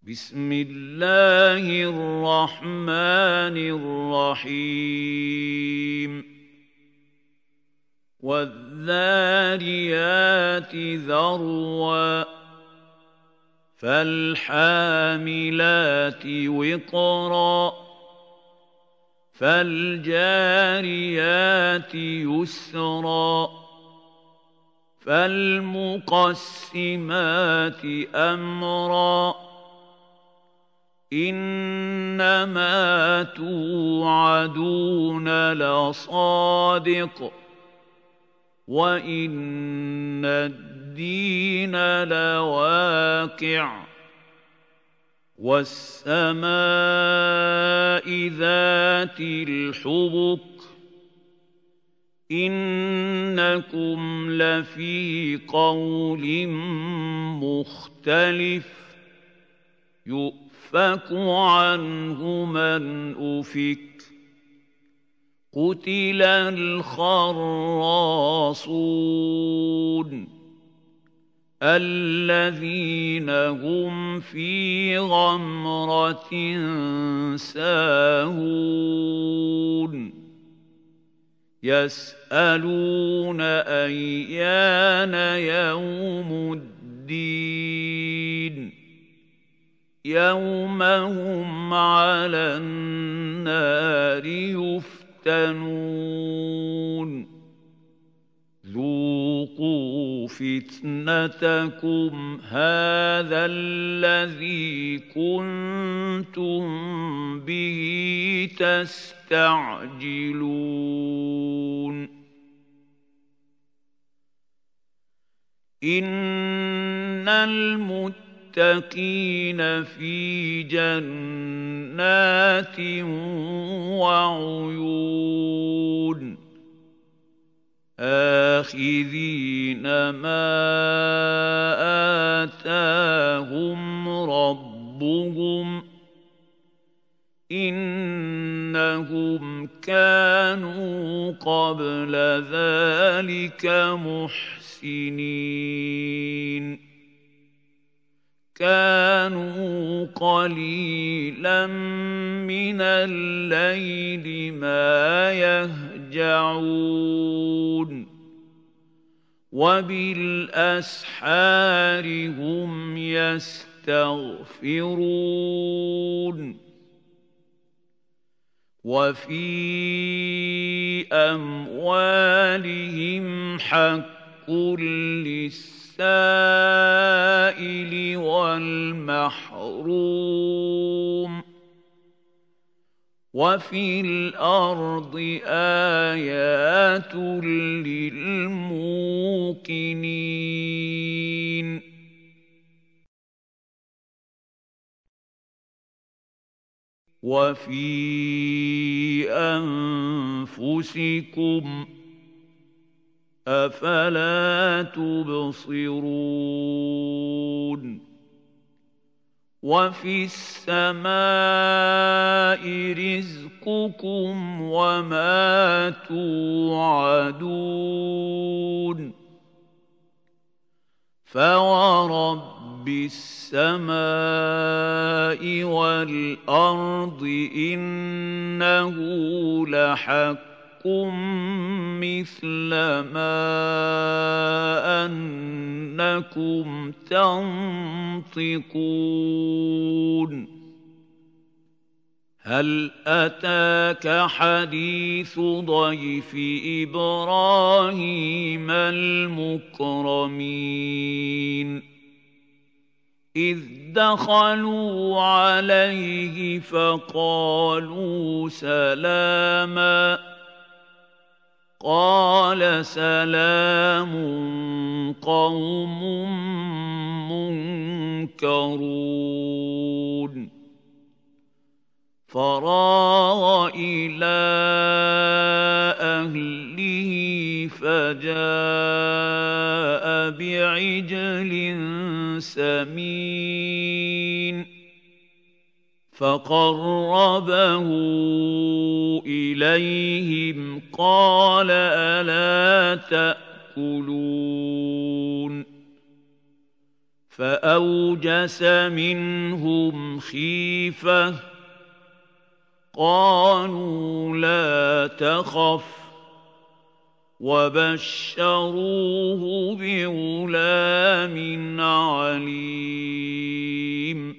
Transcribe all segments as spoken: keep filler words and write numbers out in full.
بسم الله الرحمن الرحيم والذاريات ذروا فالحاملات وقرا فالجاريات يسرا فالمقسمات أمرا إنما توعدون لصادق وإن الدين لواقع والسماء ذات الحبك إنكم لفي قول مختلف يؤفك عنه من أفك قتل الخراصون الذين هم في غمرة ساهون يسألون أيان يوم الدين يوم هم على النار يفتنون ذوقوا فتنتكم هذا الذي كنتم به تستعجلون إن المتقين في جنات وعيون آخذين ما آتاهم ربهم إنهم كانوا قبل ذلك محسنين كانوا قليلا من الليل ما يهجعون وبالأسحار هم يستغفرون وفي أموالهم حق للسائل السائل والمحروم وفي الأرض آيات للموقنين وفي أنفسكم أفلا تبصرون وفي السماء رزقكم وما توعدون فورب السماء والأرض إنه لحق مثل ما أنكم تنطقون هل أتاك حديث ضيف إبراهيم المكرمين إذ دخلوا عليه فقالوا سلاما قال سلام قوم منكرون فراغ إلى أهله فجاء بعجل سمين فقربه إليهم قال ألا تأكلون فأوجس منهم خيفة قالوا لا تخف وبشروه بغلام عليم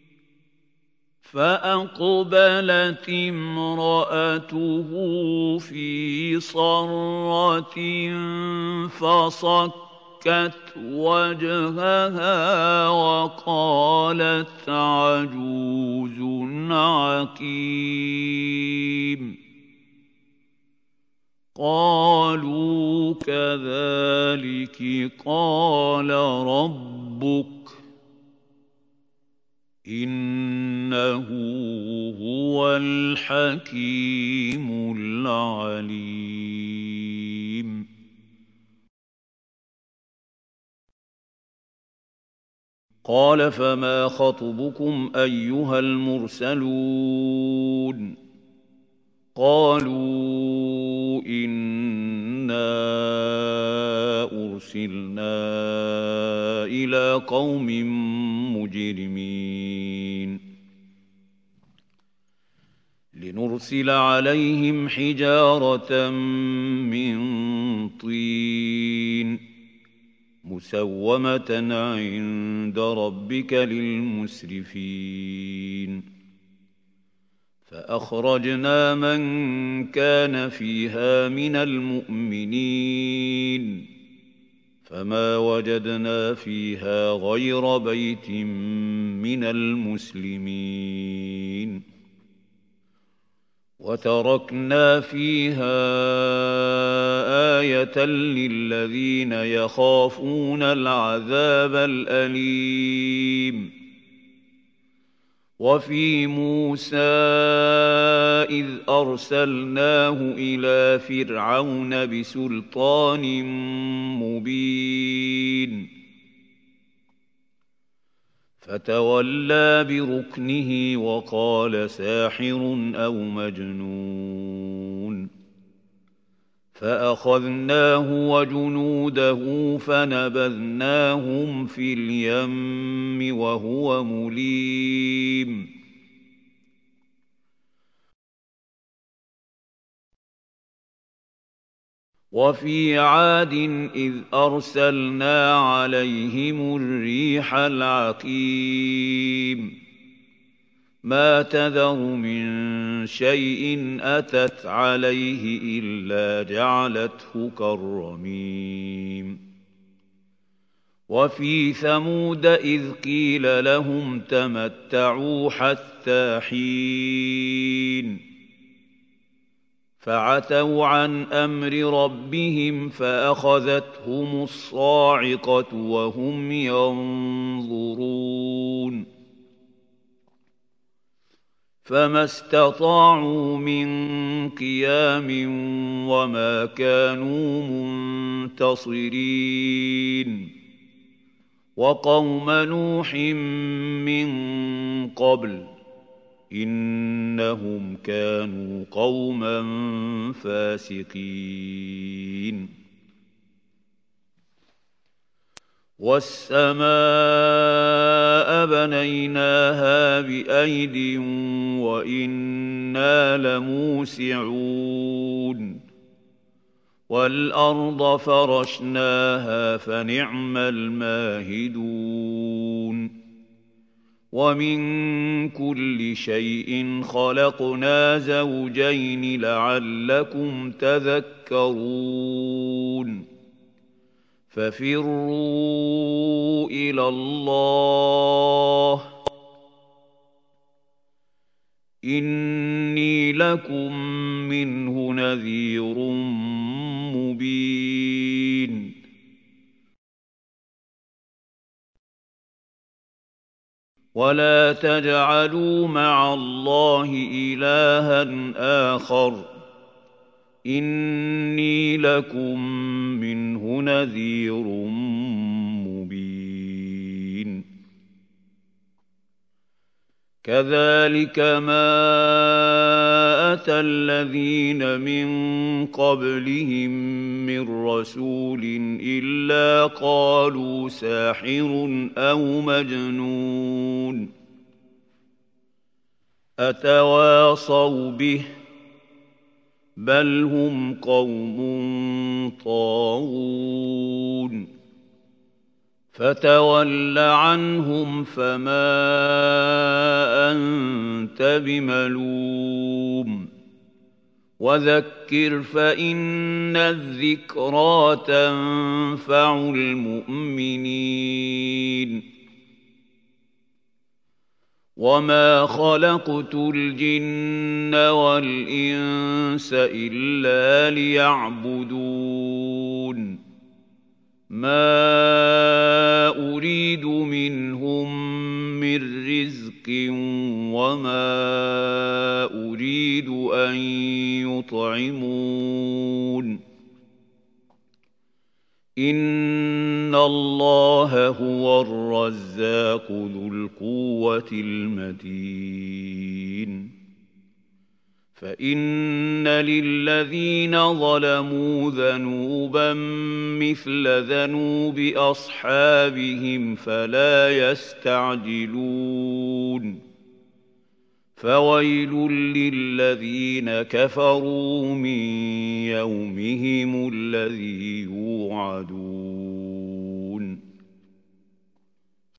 فأقبلت امرأته في صرة فصكت وجهها وقالت عجوز عقيم قالوا كذلك قال ربك إنه هو الحكيم العليم قال فما خطبكم أيها المرسلون قالوا إنا أرسلنا إلى قوم مجرمين لنرسل عليهم حجارة من طين مسومة عند ربك للمسرفين فأخرجنا من كان فيها من المؤمنين فما وجدنا فيها غير بيت من المسلمين وتركنا فيها آية للذين يخافون العذاب الأليم وفي موسى إذ أرسلناه إلى فرعون بسلطان مبين فتولى بركنه وقال ساحر أو مجنون فأخذناه وجنوده فنبذناهم في اليم وهو مليم وفي عاد إذ أرسلنا عليهم الريح العقيم ما تذر من شيء أتت عليه إلا جعلته كالرميم وفي ثمود إذ قيل لهم تمتعوا حتى حين فعتوا عن أمر ربهم فأخذتهم الصاعقة وهم ينظرون فما استطاعوا من قيام وما كانوا منتصرين وقوم نوح من قبل إنهم كانوا قوما فاسقين والسماء بنيناها بأيد وإنا لموسعون والأرض فرشناها فنعم الماهدون ومن كل شيء خلقنا زوجين لعلكم تذكرون ففروا إلى الله إني لكم منه نذير مبين ولا تجعلوا مع الله إلها آخر إني لكم منه نذير مبين كذلك ما أتى الذين من قبلهم من رسول إلا قالوا ساحر أو مجنون أتواصوا به بل هم قوم طاغون فتول عنهم فما أنت بملوم وذكر فإن الذكرى تنفع المؤمنين وما خلقت الجن والإنس إلا ليعبدون ما أريد منهم من رزق وما أريد أن يطعمون إن الله هو الرزاق ذو القوة المتين فإن للذين ظلموا ذنوبا مثل ذنوب أصحابهم فلا يستعجلون فويل للذين كفروا من يومهم الذي يوعدون